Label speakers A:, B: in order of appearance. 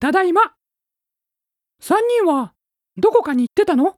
A: ただいま。3人はどこかに行ってたの？